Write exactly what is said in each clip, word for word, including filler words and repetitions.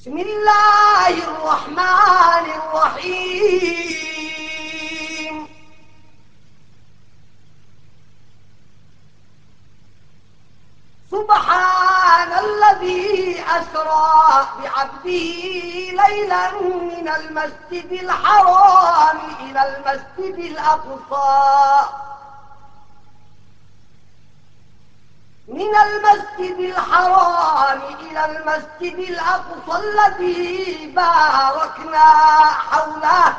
بسم الله الرحمن الرحيم. سبحان الذي أسرى بعبده ليلا من المسجد الحرام إلى المسجد الأقصى من المسجد الحرام إلى المسجد الأقصى الذي باركنا حوله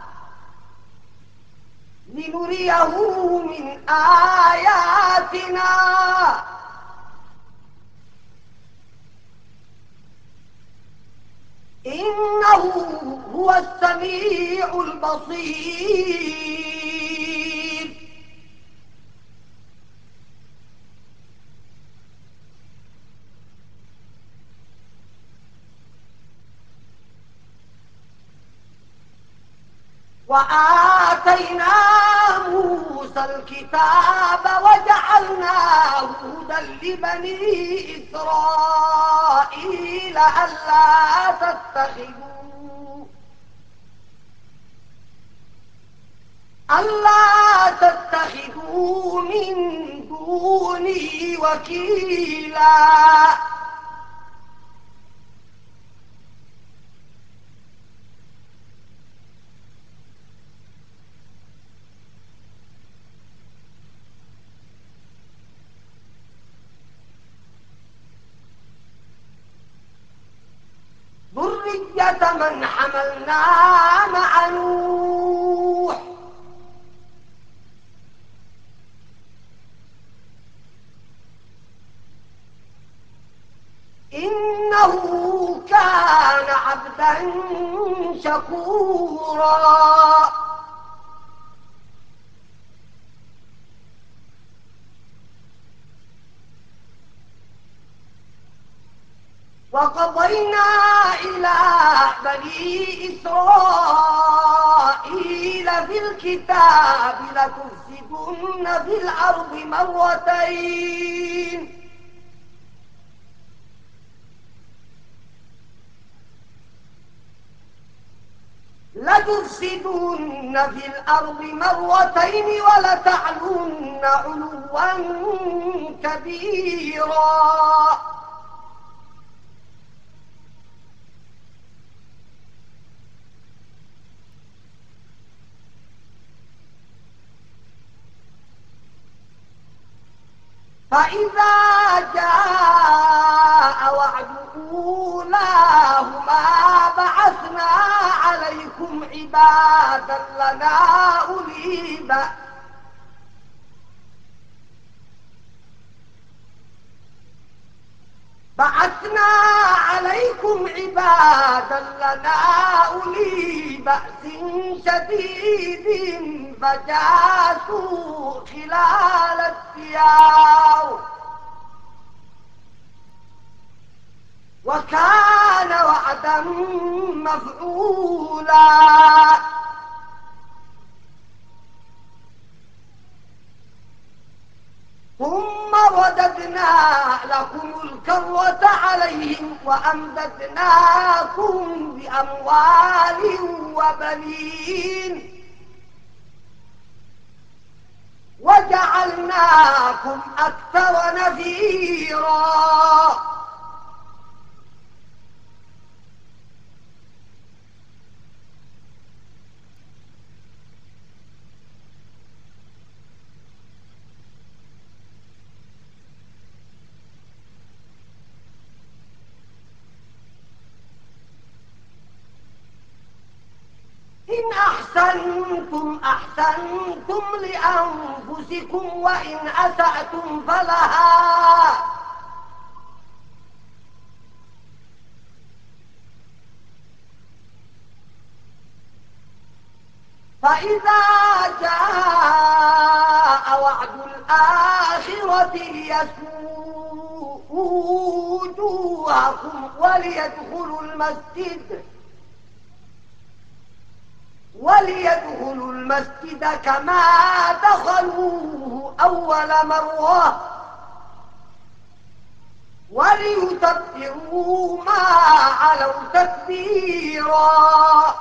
لنريه من آياتنا إنه هو السميع البصير. وآتينا موسى الكتاب وجعلناه هدى لبني إسرائيل ألا تتخذوا ألا تتخذوا من دوني وكيلا. ذرية من حملنا مع نوح إنه كان عبدا شكورا. وقضينا إلى بني إسرائيل في الكتاب لتفسدن في الأرض مرتين لتفسدن في الأرض مرتين ولتعلن علوا كبيرا. فإذا جاء وعد أولاهما بعثنا عليكم عبادا لنا أولي بأس بعثنا عليكم عبادا لنا أولي بأس شديد فجاسوا خلال الديار وكان وعدا مفعولا. ثم رددنا لكم الكرة عليهم وأمددناكم بأموال وبنين وجعلناكم أكثر نفيرا. إن أحسنتم أحسنتم لأنفسكم وإن أسأتم فلها فإذا جاء وعد الآخرة ليسوءوا وجوهكم وليدخلوا المسجد وليدخلوا المسجد كما دخلوه أول مرة وليتبروا ما علوا تتبيرا.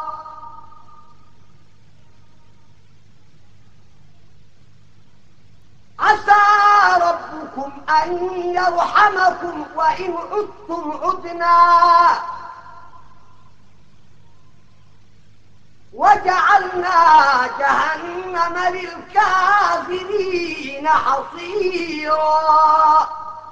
عسى ربكم أن يرحمكم وإن عدتم عدنا وجعلنا جهنم للكافرين حصيرا.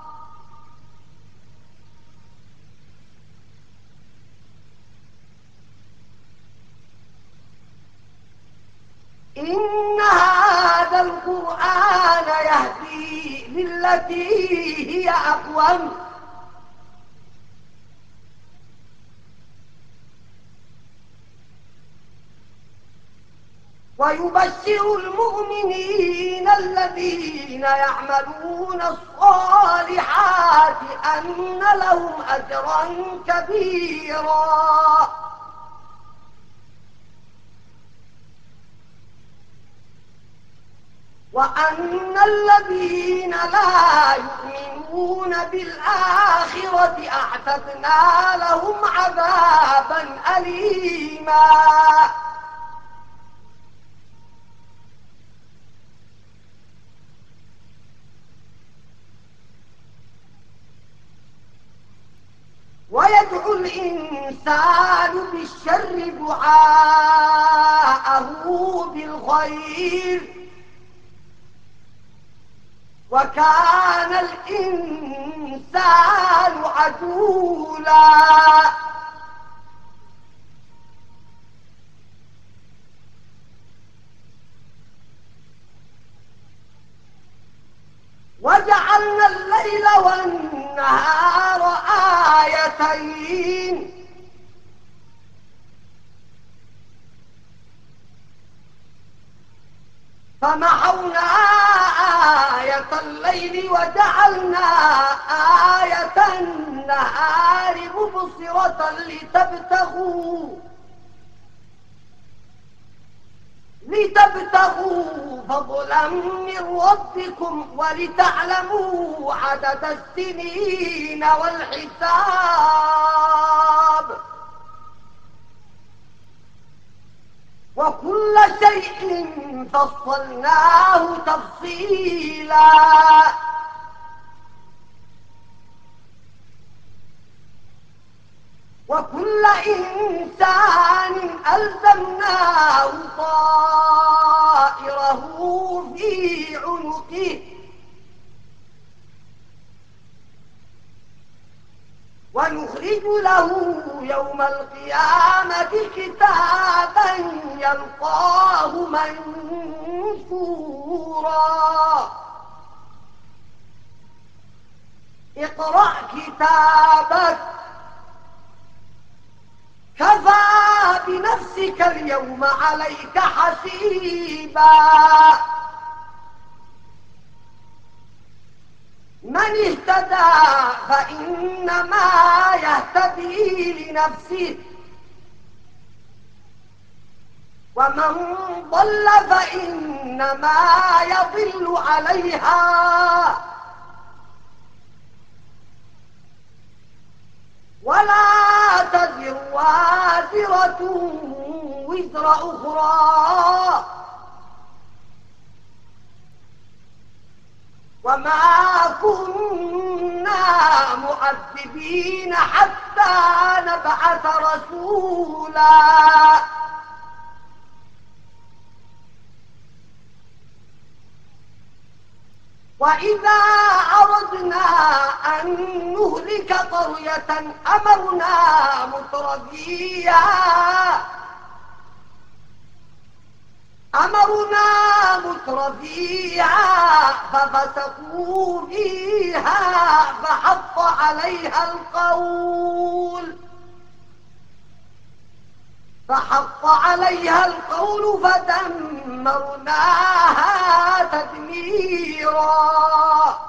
إن هذا القرآن يهدي للتي هي أقوم ويبشر المؤمنين الذين يعملون الصالحات أن لهم أجرا كبيرا. وأن الذين لا يؤمنون بالآخرة أعتدنا لهم عذابا أليما. ويدعو الإنسان بالشر دعاءه بالخير وكان الإنسان عجولا. وجعلنا الليل والنهار آيتين فمحونا آية الليل وجعلنا آية النهار مبصرة لتبتغوا لتبتغوا فضلا من ربكم ولتعلموا عدد السنين والحساب وكل شيء فصلناه تفصيلا. وكل إنسان ألزمناه طائره في عنقه ونخرج له يوم القيامة كتابا يلقاه منشورا. اقرأ كتابك كفى بنفسك اليوم عليك حسيبا. من اهتدى فإنما يهتدي لنفسه ومن ضل فإنما يضل عليها ولا تزر وازرة وزر أخرى وما كنا معذبين حتى نبعث رسولا. وإذا أردنا أن نهلك قرية أمرنا مترفيها أمرنا مترفيها ففسقوا فيها فحق عليها القول فحق عليها القول فدمرناها تدميرا.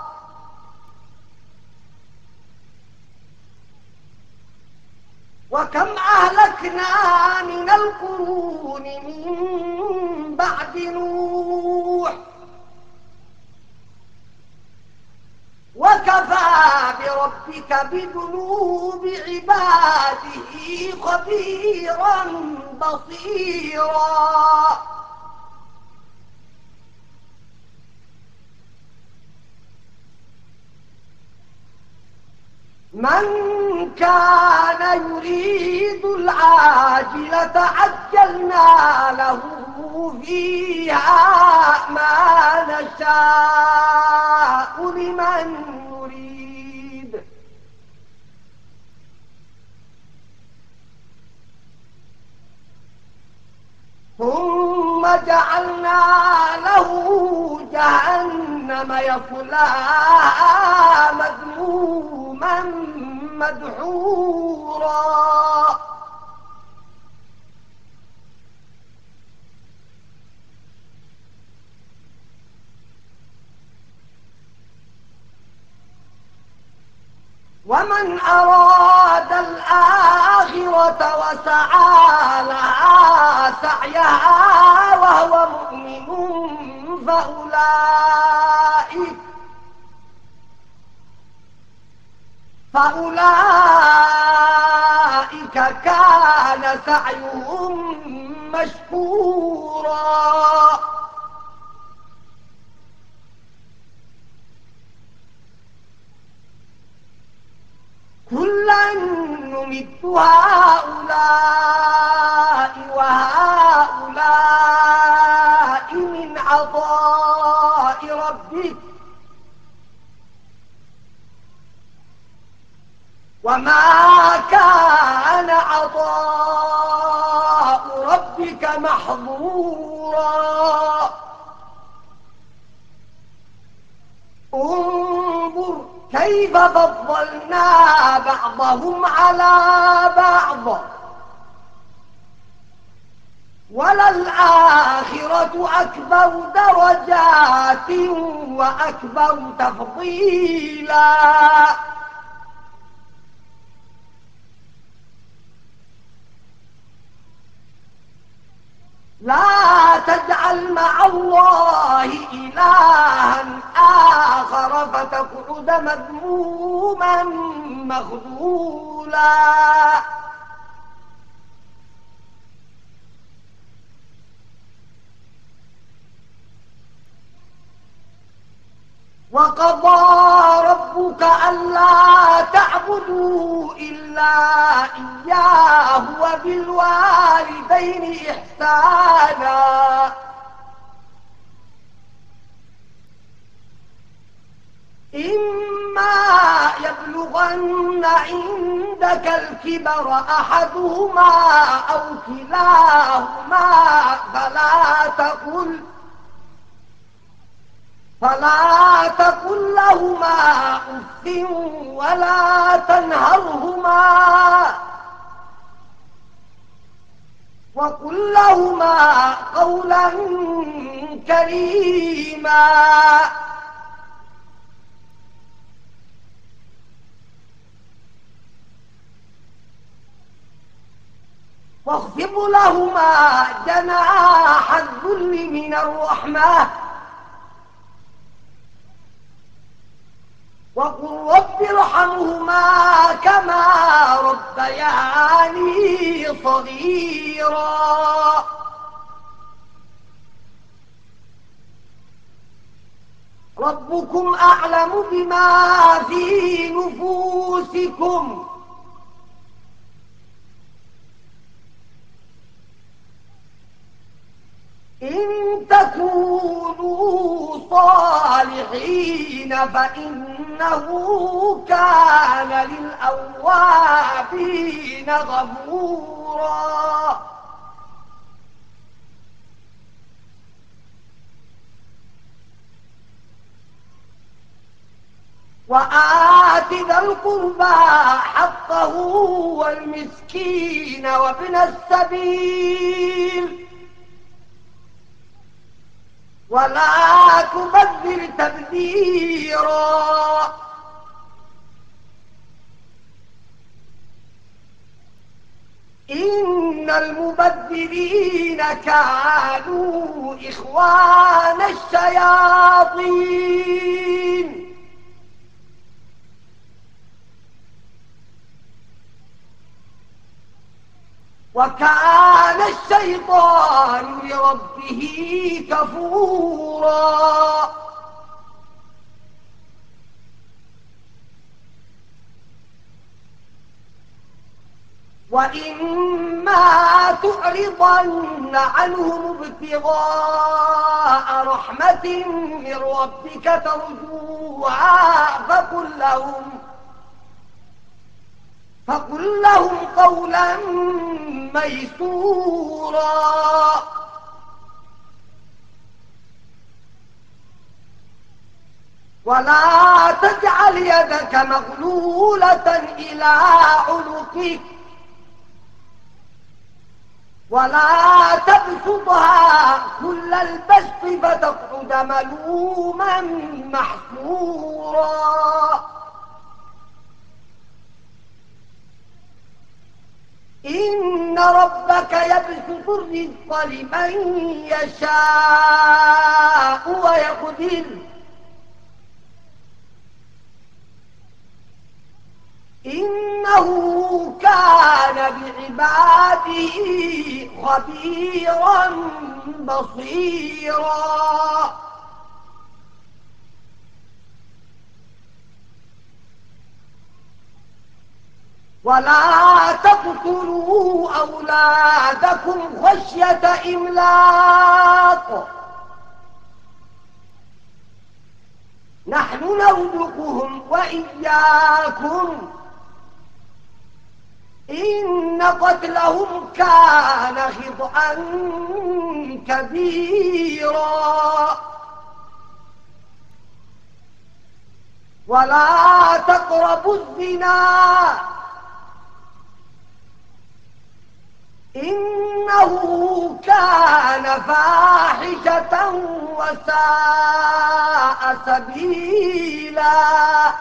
وكم أهلكنا من القرون من بعد نوح وكفى بربك بذنوب عباده خبيرا بصيرا من كان يريد العاجلة عجلنا له فيها ما نشاء لمن نريد ثم جعلنا له جهنم يصلاها مذموما مدحورا ومن أراد الآخرة وسعى لها سعيها وهو مؤمن فأولئك فأولئك كان سعيهم مشكورا كلا نمد هؤلاء وهؤلاء من عطاء ربك وما كان عطاء ربك محظورا انظر كيف فضلنا بعضهم على بعض وللآخرة أكبر درجات وأكبر تفضيلا لا تجعل مع الله إلها آخر فتقعد مذموما مخذولا وقضى ربك ألا تعبدوا إلا إياه وبالوالدين إحسانا إما يبلغن عندك الكبر أحدهما أو كلاهما فلا تقل فلا تقل لهما أف ولا تنهرهما وقل لهما قولا كريما واخفض لهما جناح الذل من الرحمة وقل رب ارحمهما كما ربياني صغيرا ربكم أعلم بما في نفوسكم إن تكونوا صالحين فإنه كان للأوابين غفورا وآت ذا القربى حقه والمسكين وابن السبيل ولا تبذر تبذيرا إن المبذرين كانوا إخوان الشياطين وكان الشيطان لربه كفورا. وإما تعرضن عنهم ابتغاء رحمة من ربك ترجوها فقل لهم فقل لهم قولا ميسورا. ولا تجعل يدك مغلولة إلى عنقك ولا تبسطها كل البسط فتقعد ملوما محسورا. إن ربك يبسط الرزق لمن يشاء ويقدر إنه كان بعباده خبيرا بصيرا. ولا تقتلوا أولادكم خشية إملاق نحن نرزقهم وإياكم إن قتلهم كان خطأ كبيرا. ولا تقربوا الزنا إنه كان فاحشة وساء سبيلا.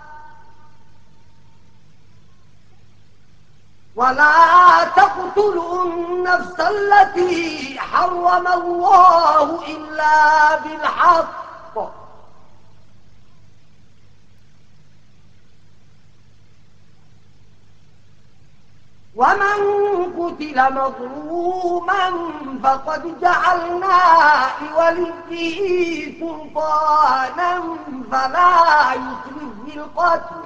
ولا تقتلوا النفس التي حرم الله إلا بالحق ومن قتل مظلوما فقد جعلنا لوليه سلطانا فلا يسرف في القتل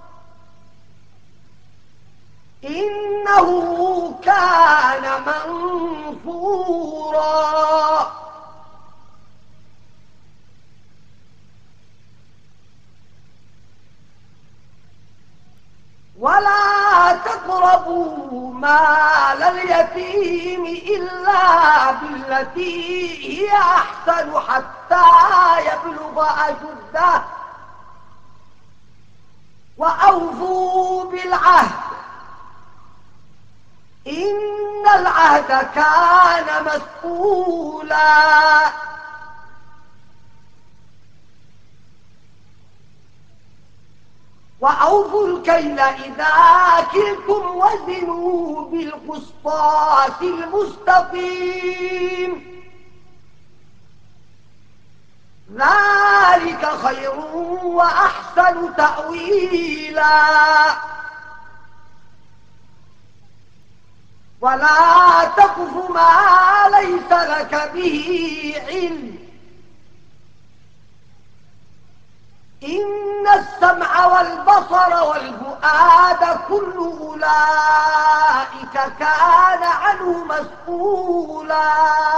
إنه كان منصورا. ولا تقربوا مال اليتيم إلا بالتي هي أحسن حتى يبلغ أشده وأوفوا بالعهد إن العهد كان مسؤولا. وأوفوا الكيل إذا كلتم وزنوا بالقسطاس المستقيم ذلك خير وأحسن تأويلا. ولا تقف ما ليس لك به علم إن السمع والبصر والفؤاد كل أولئك كان عنه مسؤولا.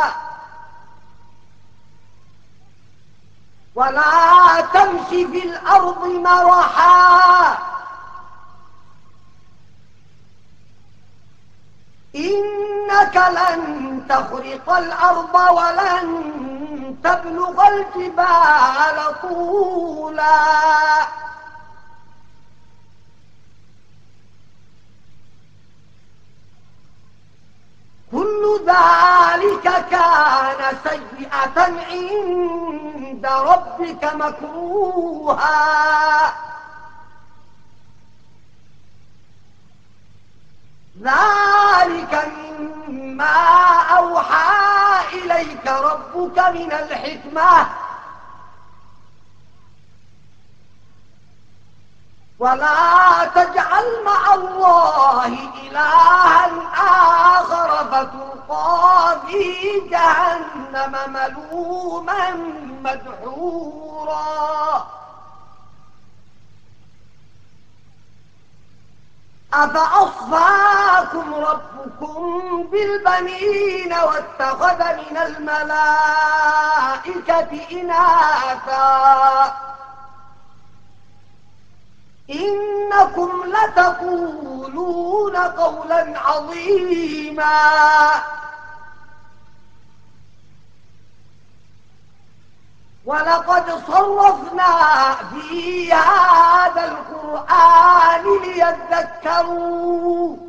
ولا تمش في الأرض مرحا إنك لن تخرق الأرض ولن تبلغ الجبال طولا. كل ذلك كان سيئة عند ربك مكروها ذلك مما أوحى إليك ربك من الحكمة ولا تجعل مع الله إلها آخر وتلقى في جهنم ملوما مدحورا أفأصفاكم ربكم بالبنين واتخذ من الملائكة إناثا إنكم لتقولون قولا عظيما ولقد صرفنا في هذا القرآن ليذكروا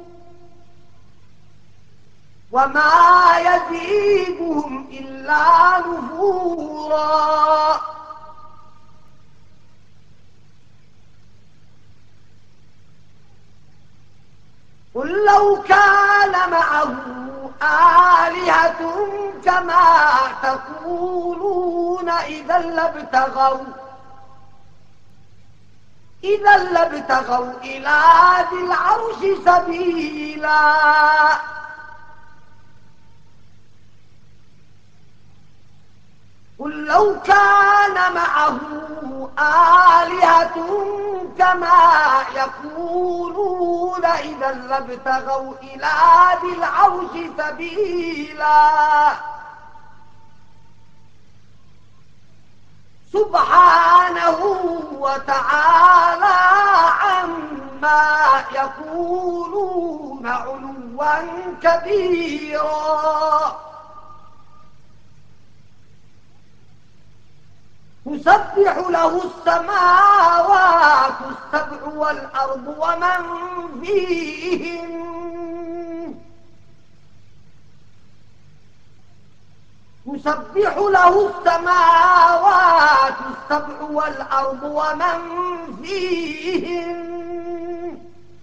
وما يزيدهم إلا نفورا قل لو كان معه آلهة كما تقولون إذا لابتغوا إذا لابتغوا إلى ذي العرش سبيلا قل لو كان معه آلهة كما يقولون إذا لابتغوا إلى ذي العرش سبيلا سبحانه وتعالى عما يقولون علوا كبيرا تسبح له السماوات السبع والأرض ومن فيهن تسبح له السماوات السبع والأرض ومن فيهن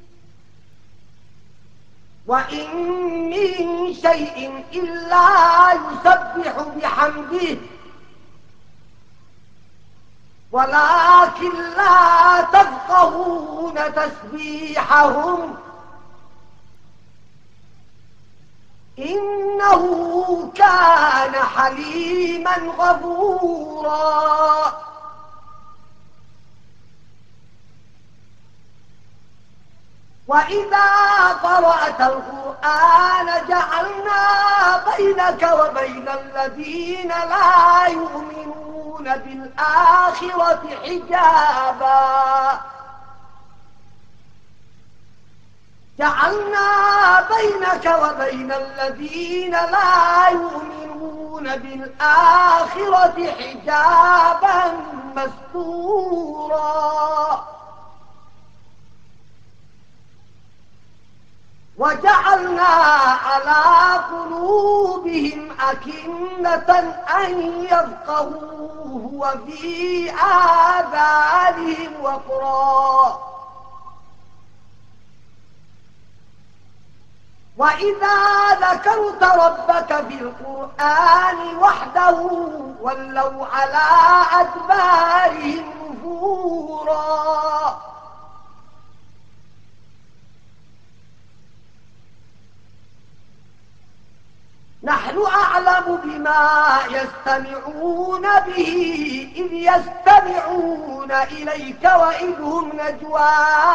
وإن من شيء إلا يسبح بحمده ولكن لا تفقهون تسبيحهم إنه كان حليما غفورا وإذا قرأت القرآن جعلنا بينك وبين الذين لا يؤمنون بالآخرة حجابا جعلنا بينك وبين الذين لا يؤمنون بالآخرة حجابا مستورا وجعلنا على قلوبهم أكنة أن يفقهوه وفي آذانهم وقرا وإذا ذكرت ربك في القرآن وحده ولوا على أدبارهم نفورا نحن أعلم بما يستمعون به إذ يستمعون إليك وإذ هم نجوى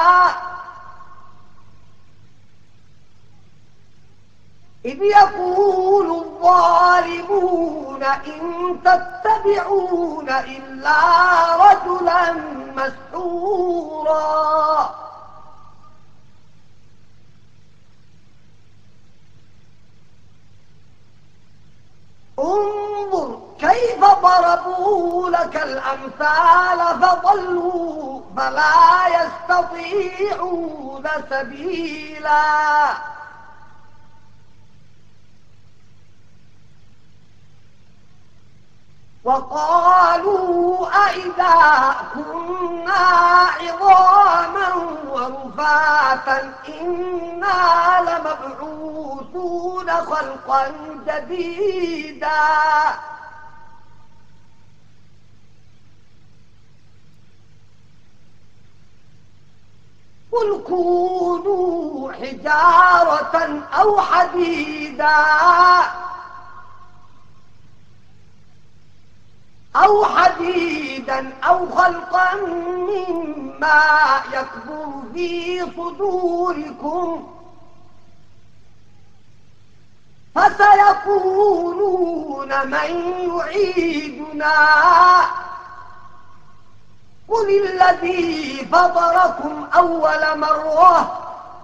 إذ يقول الظالمون إن تتبعون إلا رجلا مسحورا انظر كيف ضربوا لك الأمثال فضلوا فلا يستطيعون سبيلا وقالوا أئذا كنا عظاما ورفاتا إنا لمبعوثون خلقا جديدا قل كونوا حجارة أو حديدا أو حديدا أو خلقا مما يكبر في صدوركم فسيقولون من يعيدنا قل الذي فطركم أول مرة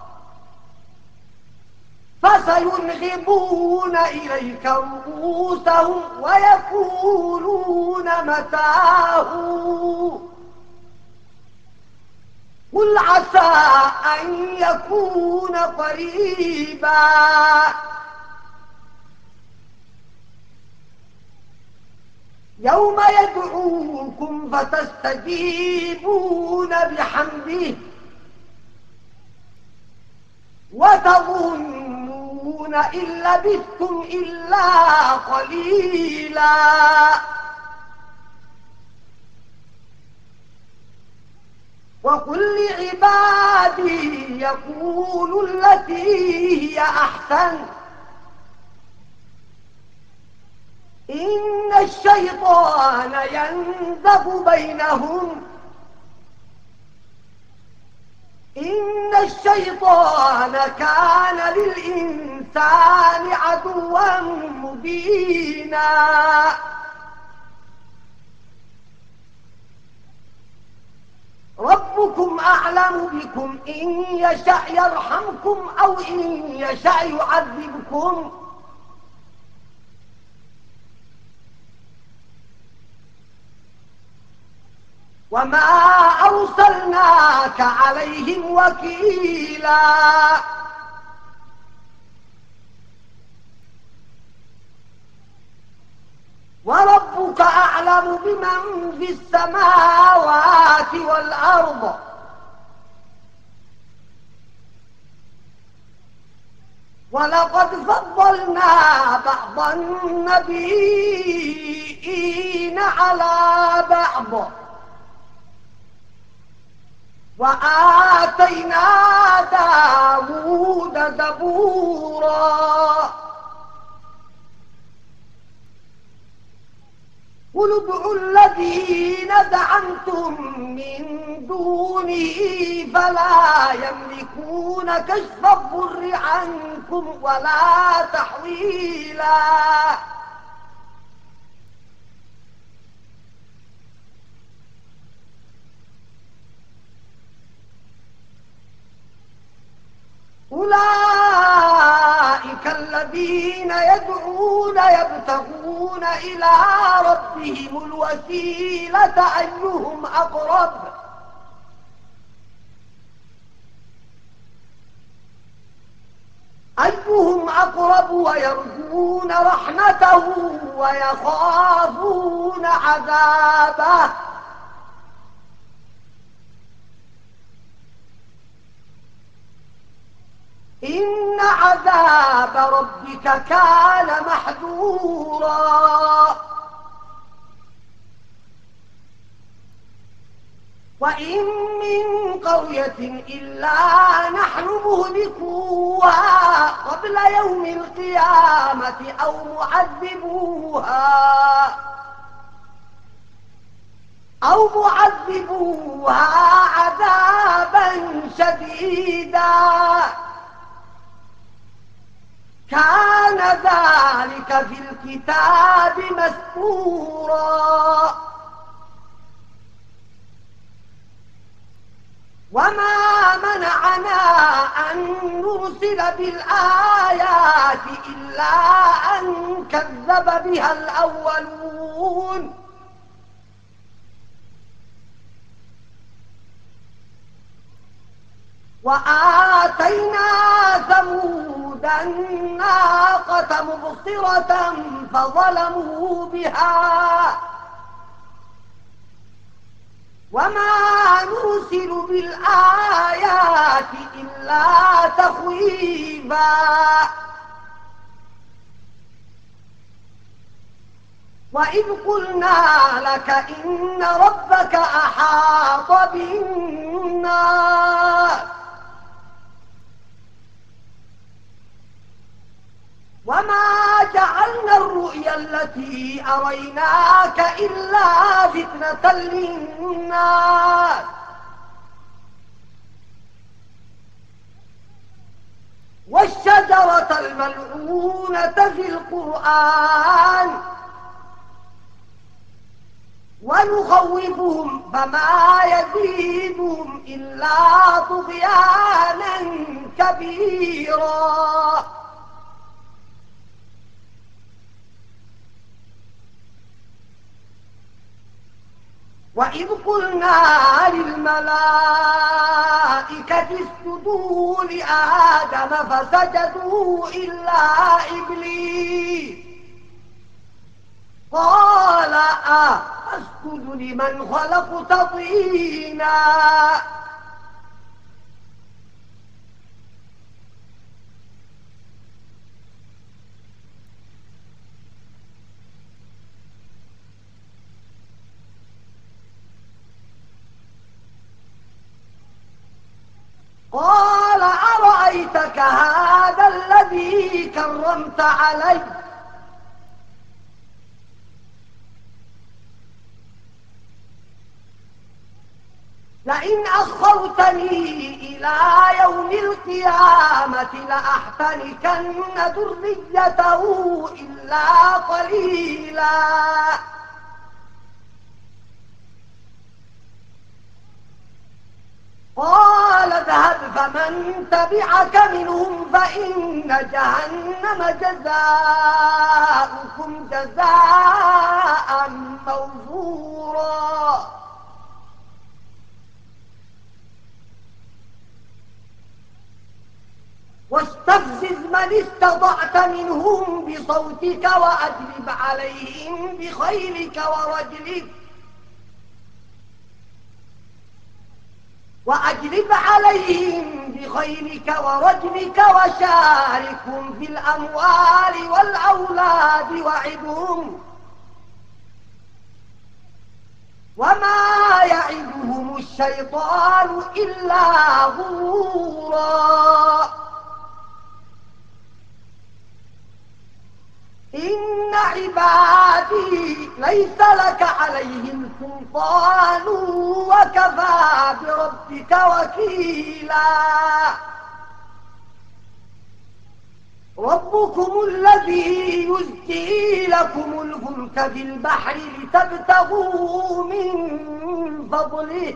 فسينغضون إليك رؤوسهم ويقولون متاه قل عسى أن يكون قريبا يوم يدعوكم فتستجيبون بحمده وتظنون إن لبثتم إلا قليلا وقل لعبادي يقولوا التي هي أحسن إن الشيطان ينزغ بينهم إن الشيطان كان للإنسان عدوا مبينا ربكم أعلم بكم إن يشأ يرحمكم أو إن يشأ يعذبكم وما أرسلناك عليهم وكيلا وربك أعلم بمن في السماوات والأرض ولقد فضلنا بعض النبيين على بعض وآتينا داود زبورا قل ادعوا الذين زعمتم من دونه فلا يملكون كشف الضر عنكم ولا تحويلا أولئك الذين يدعون يبتغون إلى ربهم الوسيلة أيهم أقرب أيهم أقرب ويرجون رحمته ويخافون عذابه إن عذاب ربك كان محذورا وإن من قرية إلا نحن مهلكوها قبل يوم القيامة أو معذبوها أو معذبوها عذابا شديدا كان ذلك في الكتاب مسطورا وما منعنا أن نرسل بالآيات إلا أن كذب بها الأولون وآتينا ثمود الناقة مبصرة فظلموا بها وما نرسل بالآيات إلا تخويفا وإذ قلنا لك إن ربك أحاط بالناس وما جعلنا الرؤيا التي أريناك إلا فتنة للناس والشجرة الملعونة في القرآن ونخوفهم فما يزيدهم إلا طغيانا كبيرا. وإذ قلنا للملائكة اسجدوا لآدم فسجدوا إلا إبليس قال أسجد لمن خلقت طينا. قال أرأيتك هذا الذي كرمت علي لئن أخرتني إلى يوم القيامة لأحتركن ذريته إلا قليلا. قال اذهب فمن تبعك منهم فإن جهنم جزاؤكم جزاء موفورا. واستفزز من استطعت منهم بصوتك وأجلب عليهم بخيلك ورجلك وأجلب عليهم بخيلك ورجلك وشاركهم في الأموال والأولاد وعدهم وما يعدهم الشيطان إلا غرورا. إن عبادي ليس لك عليهم سلطان وكفى بربك وكيلا. ربكم الذي يزجي لكم الفلك في البحر لتبتغوا من فضله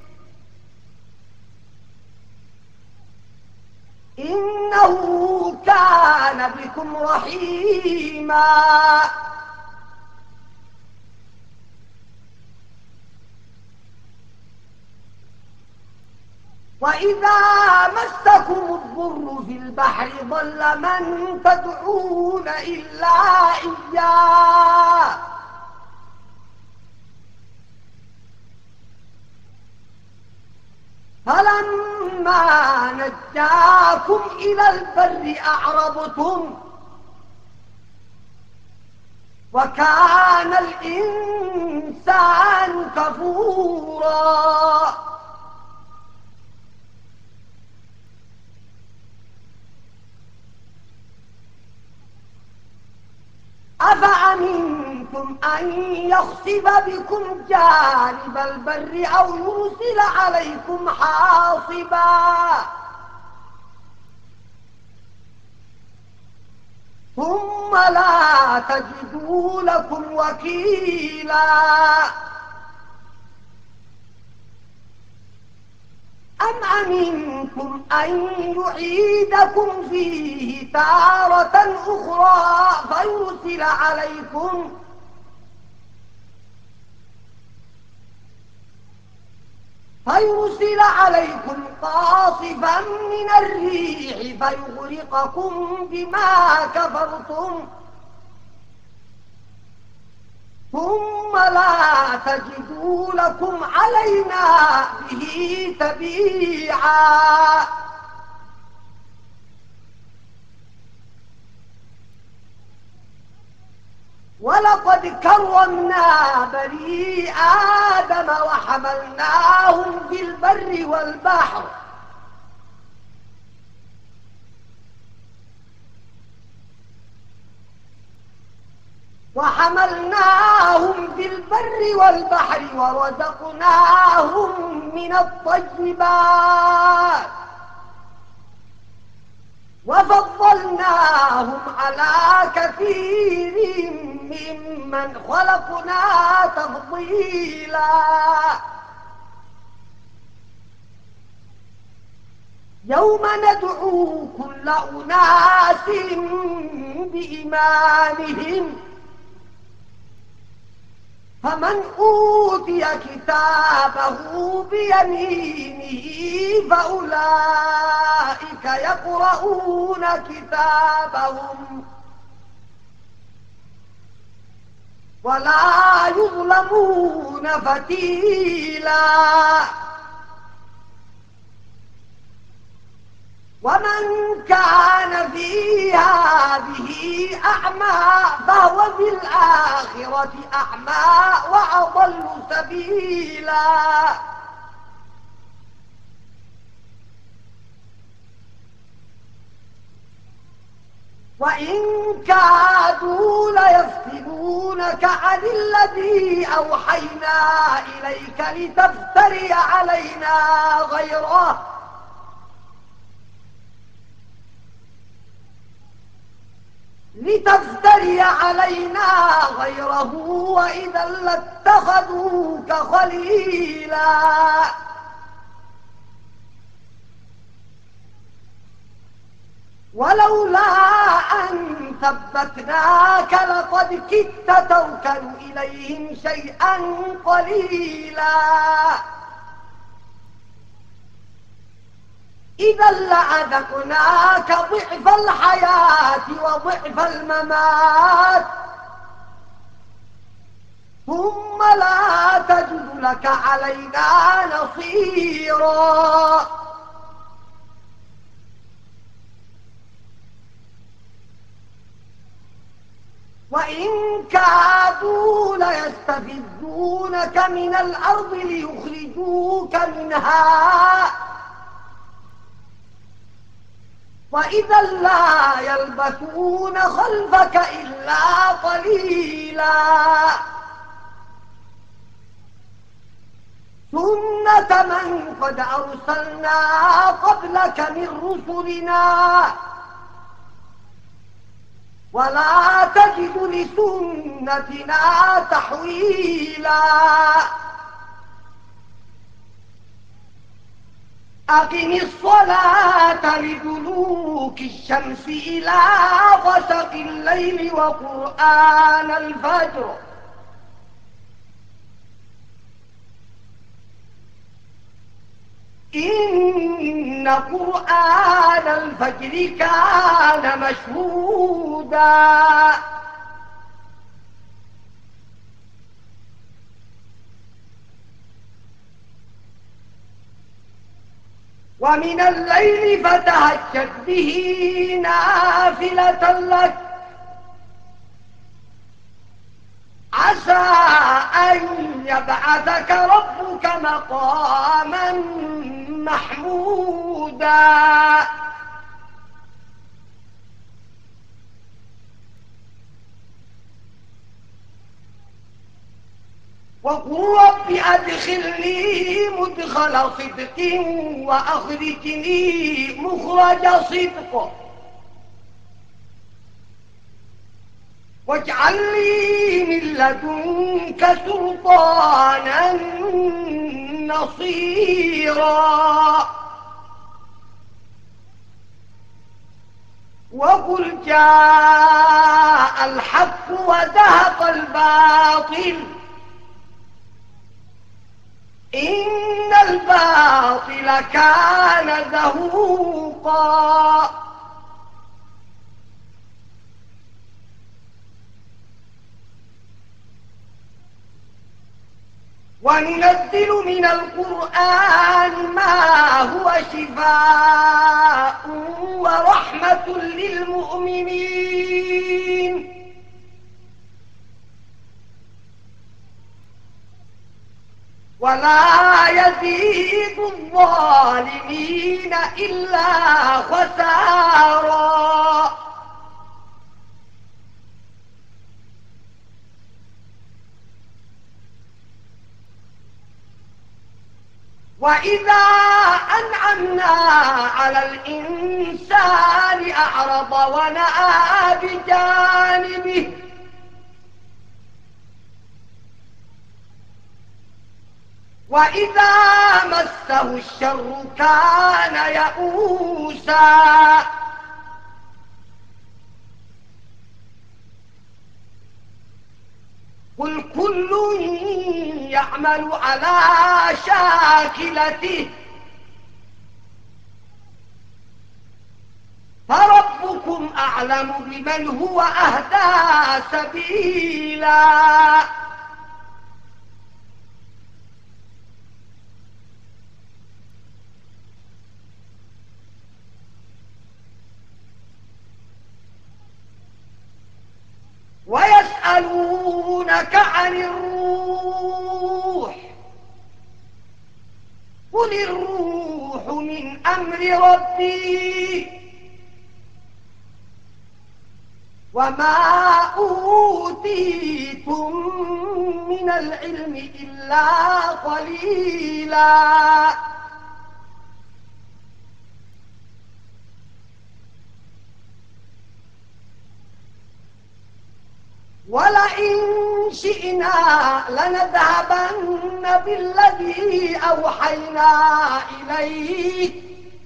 إنه كان بكم رحيما. وإذا مسكم الضر في البحر ضل من تدعون إلا إياه فلما نجاكم إلى البر أعرضتم وكان الإنسان كفورا. أفأمنتم أن يخسف بكم جانب البر أو يرسل عليكم حاصبا ثم لا تجدوا لكم وكيلا. أم أمنتم أن يعيدكم فيه تارة أخرى فيرسل عليكم فيرسل عليكم قاصفا من الريح فيغرقكم بما كفرتم ثم لا تجدوا لكم علينا به تبيعا. ولقد كرمنا بني آدم وحملناهم في البر والبحر وحملناهم في البر والبحر ورزقناهم من الطيبات وفضلناهم على كثير ممن خلقنا تفضيلا يوم ندعو كل أناس بإمامهم فمن أوتي كتابه بيمينه فأولئك يقرؤون كتابهم ولا يظلمون فتيلا ومن كان في هذه أعمى فهو في الآخرة أعمى وأضل سبيلا وإن كادوا ليفتنونك عن الذي أوحينا إليك لتفتري علينا غيره لتفتري علينا غيره وإذا لاتخذوك خليلا ولولا أن ثبتناك لقد كدت تركن إليهم شيئا قليلا إذا لأذقناك ضعف الحياة وضعف الممات ثم لا تجد لك علينا نصيرا وإن كادوا ليستفزونك من الأرض ليخرجوك منها وإذا لا يلبثون خلفك إلا قليلا سنة من قد أرسلنا قبلك من رسلنا ولا تجد لسنتنا تحويلا أقم الصلاة لدلوك الشمس إلى غسق الليل وقرآن الفجر إن قرآن الفجر كان مشهودا ومن الليل فتهجد به نافلة لك عسى أن يبعثك ربك مقاما محمودا وقل رب أدخلني مدخل صدق وأخرجني مخرج صدق واجعل لي من لدنك سلطانا نصيرا وقل جاء الحق وزهق الباطل إن الباطل كان زهوقا وننزل من القرآن ما هو شفاء ورحمة للمؤمنين ولا يزيد الظالمين إلا خسارا وإذا أنعمنا على الإنسان أعرض ونأى بجانبه وإذا مسه الشر كان يئوسا قل كل يعمل على شاكلته فربكم أعلم بمن هو أهدى سبيلا ويسألونك عن الروح قل الروح من أمر ربي وما أوتيتم من العلم إلا قليلا ولئن شئنا لنذهبن بالذي أوحينا إليك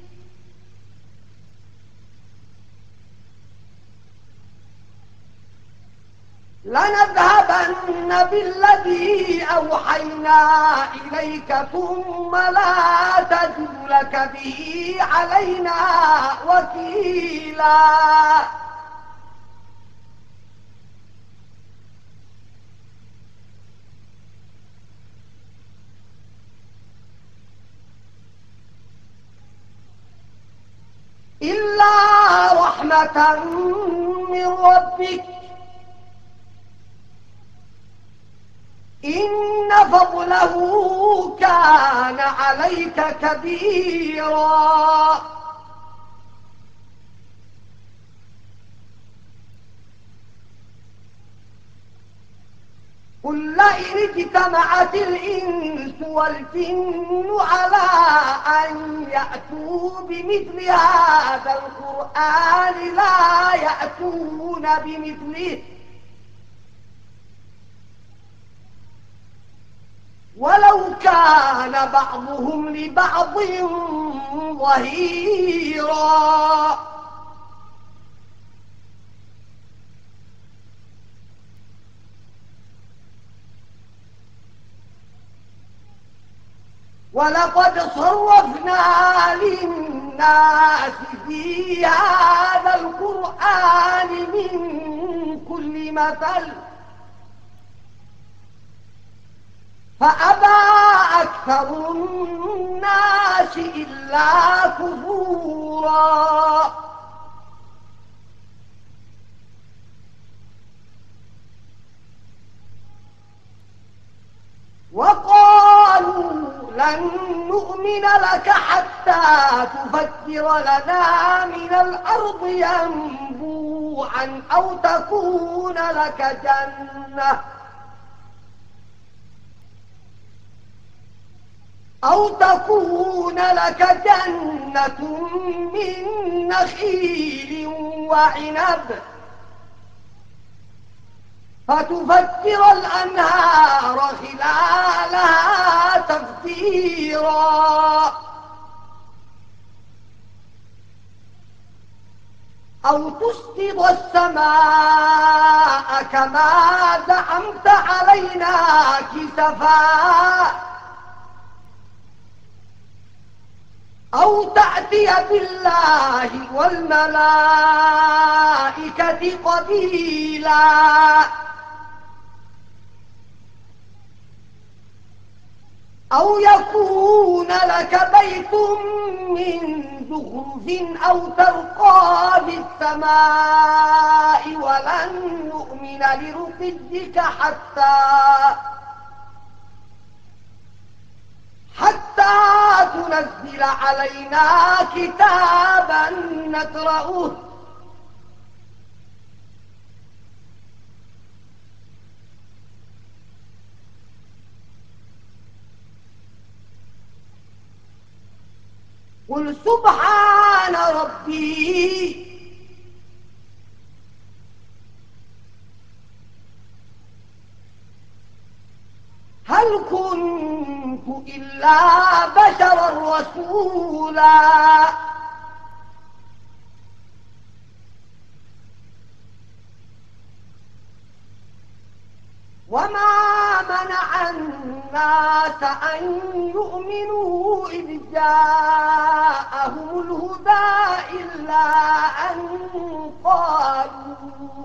لنذهبن بالذي أوحينا إليك ثم لا تجد لك به علينا وكيلا إلا رحمة من ربك إن فضله كان عليك كبيرا قل لئن اجتمعت الإنس والجن على أن يأتوا بمثل هذا القرآن لا يأتون بمثله ولو كان بعضهم لبعض ظهيرا ولقد صرفنا للناس في هذا القرآن من كل مثل فأبى أكثر الناس إلا كفورا وقالوا لن نؤمن لك حتى تفجر لنا من الأرض ينبوعا أو تكون لك جنة أو تكون لك جنة من نخيل وعنب فتفجر الأنهار خلالها تفجيرا أو تسقط السماء كما زعمت علينا كسفا أو تأتي بالله والملائكة قبيلا أو يكون لك بيت من زخرف أو ترقى في السماء ولن نؤمن لرقيك حتى حتى تنزل علينا كتابا نقرأه قل سبحان ربي هل كنت إلا بشرا رسولا وما منع الناس أن يؤمنوا إذ جاءهم الهدى إلا أن قالوا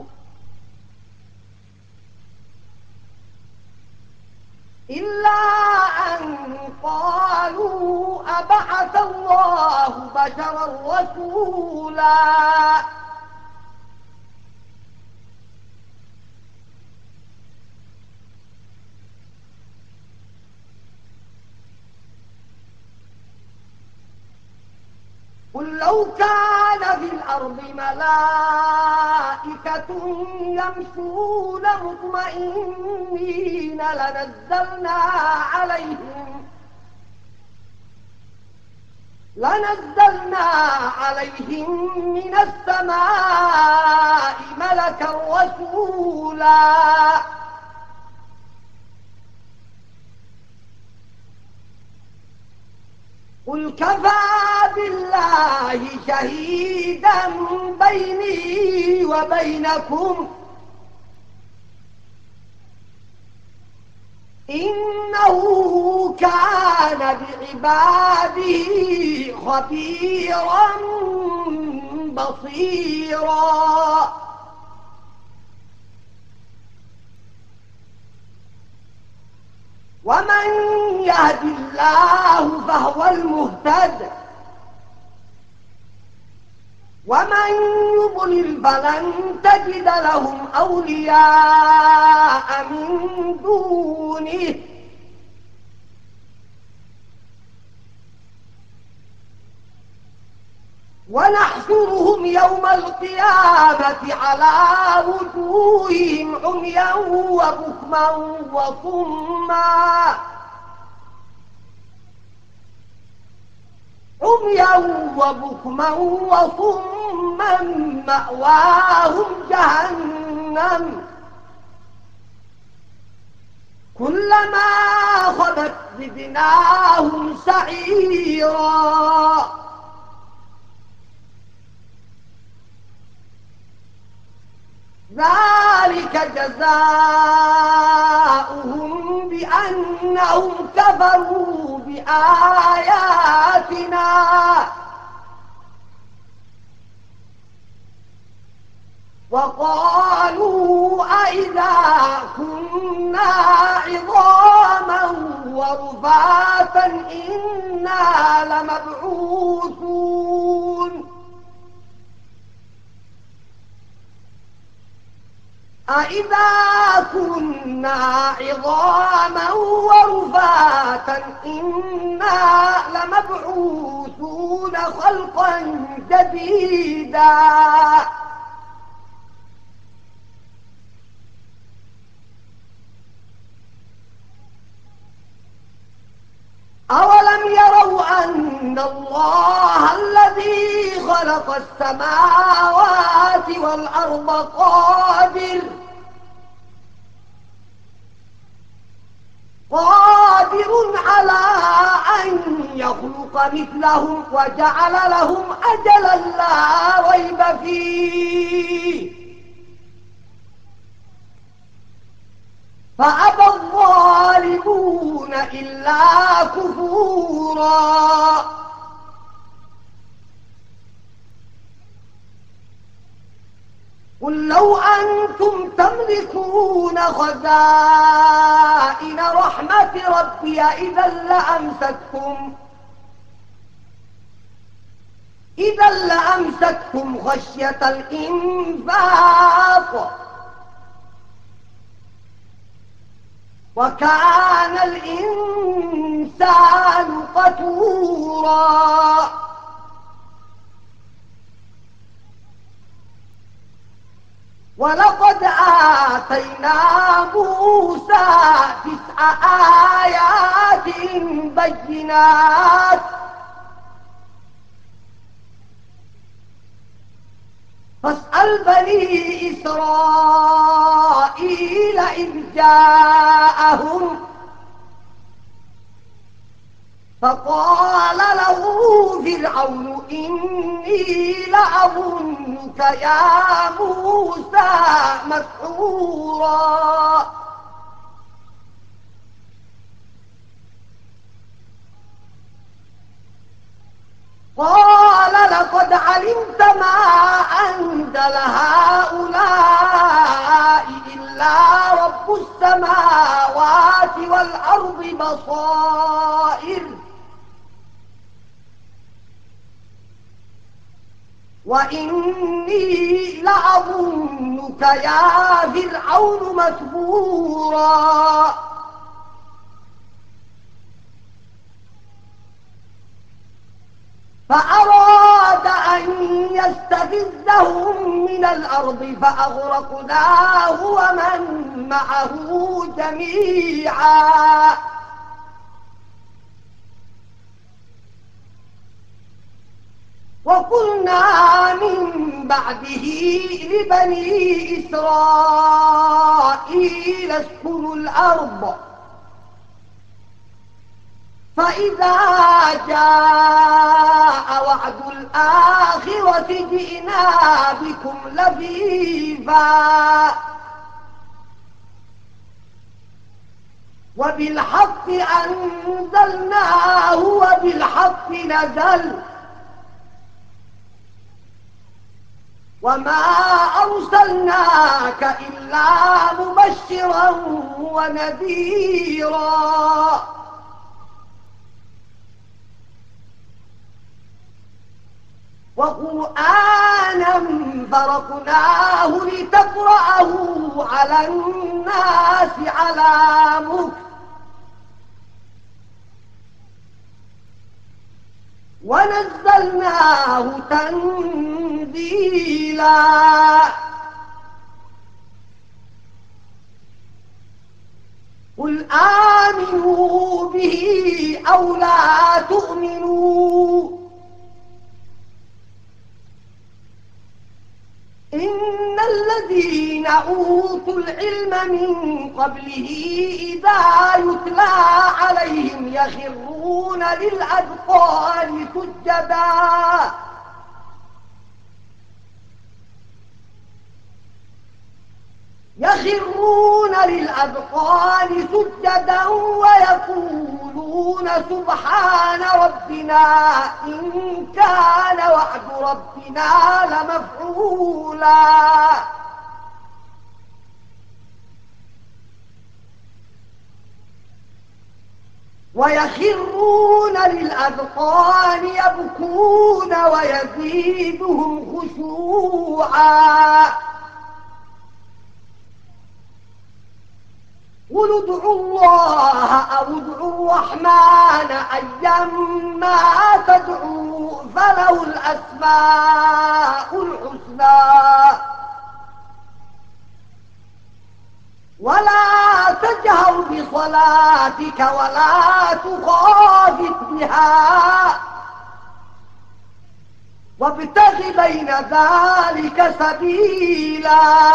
إلا أن قالوا أبعث الله بشرا رسولا قل لو كان في الأرض ملائكة يمشون مطمئنين لنزلنا عليهم لنزلنا عليهم من السماء ملكا رسولا قل كفى بالله شهيدا بيني وبينكم إنه كان بعباده خبيرا بصيرا ومن يهد الله فهو المهتد ومن يضلل فلن تجد لهم أولياء من دونه ونحشرهم يوم القيامة على وجوههم عميا وبكما وصما عميا وبكما وصما مأواهم جهنم كلما خبت زدناهم سعيرا ذلك جزاؤهم بأنهم كفروا بآياتنا وقالوا أئذا كنا عظاما ورفاتا إنا لمبعوثون أئذا كنا عظاما ورفاتا إنا لمبعوثون خلقا جديدا أولم يروا أن الله الذي خلق السماوات والأرض قادر قادر على أن يخلق مثلهم وجعل لهم أجلا لا ريب فيه فأبى الظالمون إلا كفورا قل لو أنتم تملكون خزائن رحمة ربي إذا لأمسكتم إذا لأمسكتم خشية الإنفاق وكان الإنسان قتورا ولقد آتينا موسى تسع آيات بينات واسأل بني إسرائيل إذ جاءهم فقال له فرعون إني لأظنك يا موسى مسحورا قال لقد علمت ما أنزل هؤلاء إلا رب السماوات والأرض بصائر وإني لأظنك يا فرعون مسحورا فأراد أن يستفزهم من الأرض فأغرقناه ومن معه جميعا وقلنا من بعده لبني إسرائيل اسكنوا الأرض فإذا جاء وعد الآخرة جئنا بكم لفيفا وبالحق أنزلناه وبالحق نزل وما أرسلناك إلا مبشرا ونذيرا وقرآنا فرقناه لتقرأه على الناس على مكث ونزلناه تنزيلا قل آمنوا به أو لا تؤمنوا إن الذين أوتوا العلم من قبله إذا يتلى عليهم يخرون للأذقان سجدا يخرون للأذقان سجدا ويقولون سبحان ربنا إن كان وعد ربنا لمفعولا ويخرون للأذقان يبكون ويزيدهم خشوعا قل ادعوا الله أو ادعوا الرحمن أيما تدعوا فله الأسماء الحسنى ولا تجهر بصلاتك ولا تخافت بها وابتغ بين ذلك سبيلا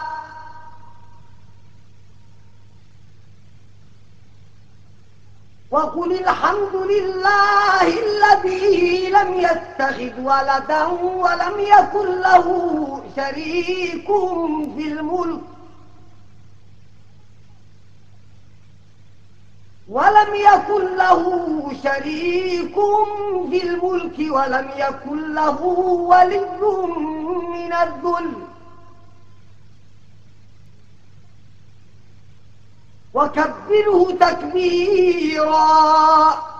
وقل الحمد لله الذي لم يتخذ ولدا ولم يكن له شريك في الملك ولم يكن له شريك في الملك ولم يكن له ولي من الذل وكبره تكبيرا